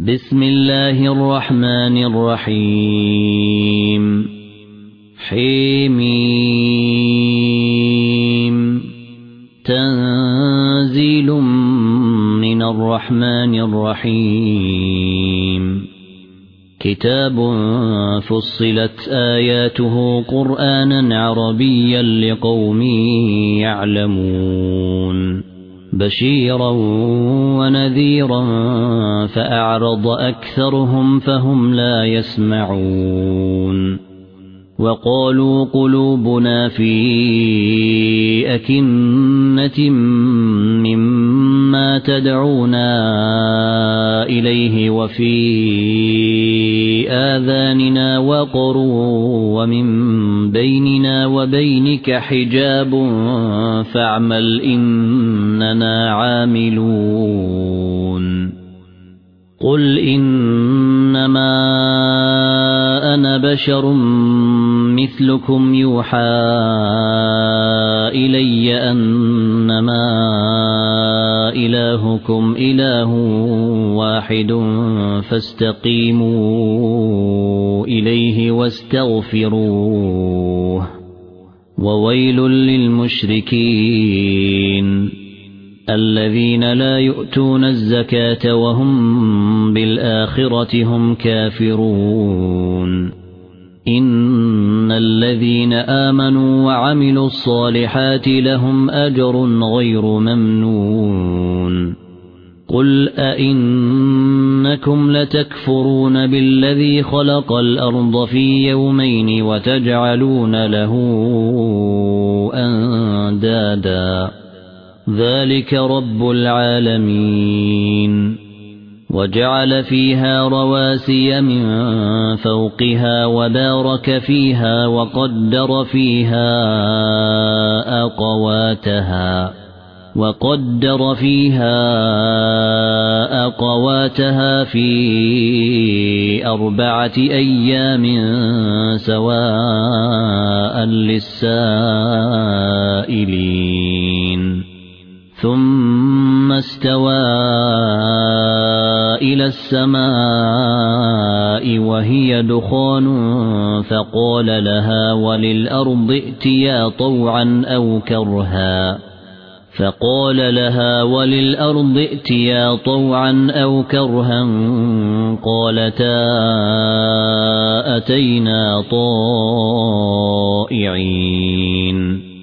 بسم الله الرحمن الرحيم حميم تنزيل من الرحمن الرحيم كتاب فصلت آياته قرآنا عربيا لقوم يعلمون بشيرا ونذيرا فأعرض أكثرهم فهم لا يسمعون وقالوا قلوبنا في أكنة مما تدعونا إليه وفي آذاننا وقر ومن بيننا وبينك حجاب فاعمل إننا عاملون قل إنما أنا بشر مثلكم يوحى إلي أنما إلهكم إله واحد فاستقيموا إليه واستغفروه وويل للمشركين الذين لا يؤتون الزكاة وهم بالآخرة هم كافرون إن الذين آمنوا وعملوا الصالحات لهم أجر غير ممنون قل أئنكم لتكفرون بالذي خلق الأرض في يومين وتجعلون له أندادا ذلك رب العالمين وجعل فيها رواسي من فوقها وبارك فيها وقدر فيها أقواتها في 4 أيام سواء للسائلين ثم استوى إلى السماء وهي دخان فقال لها وللأرض ائتيا طوعا أو كرها قالتا أتينا طائعين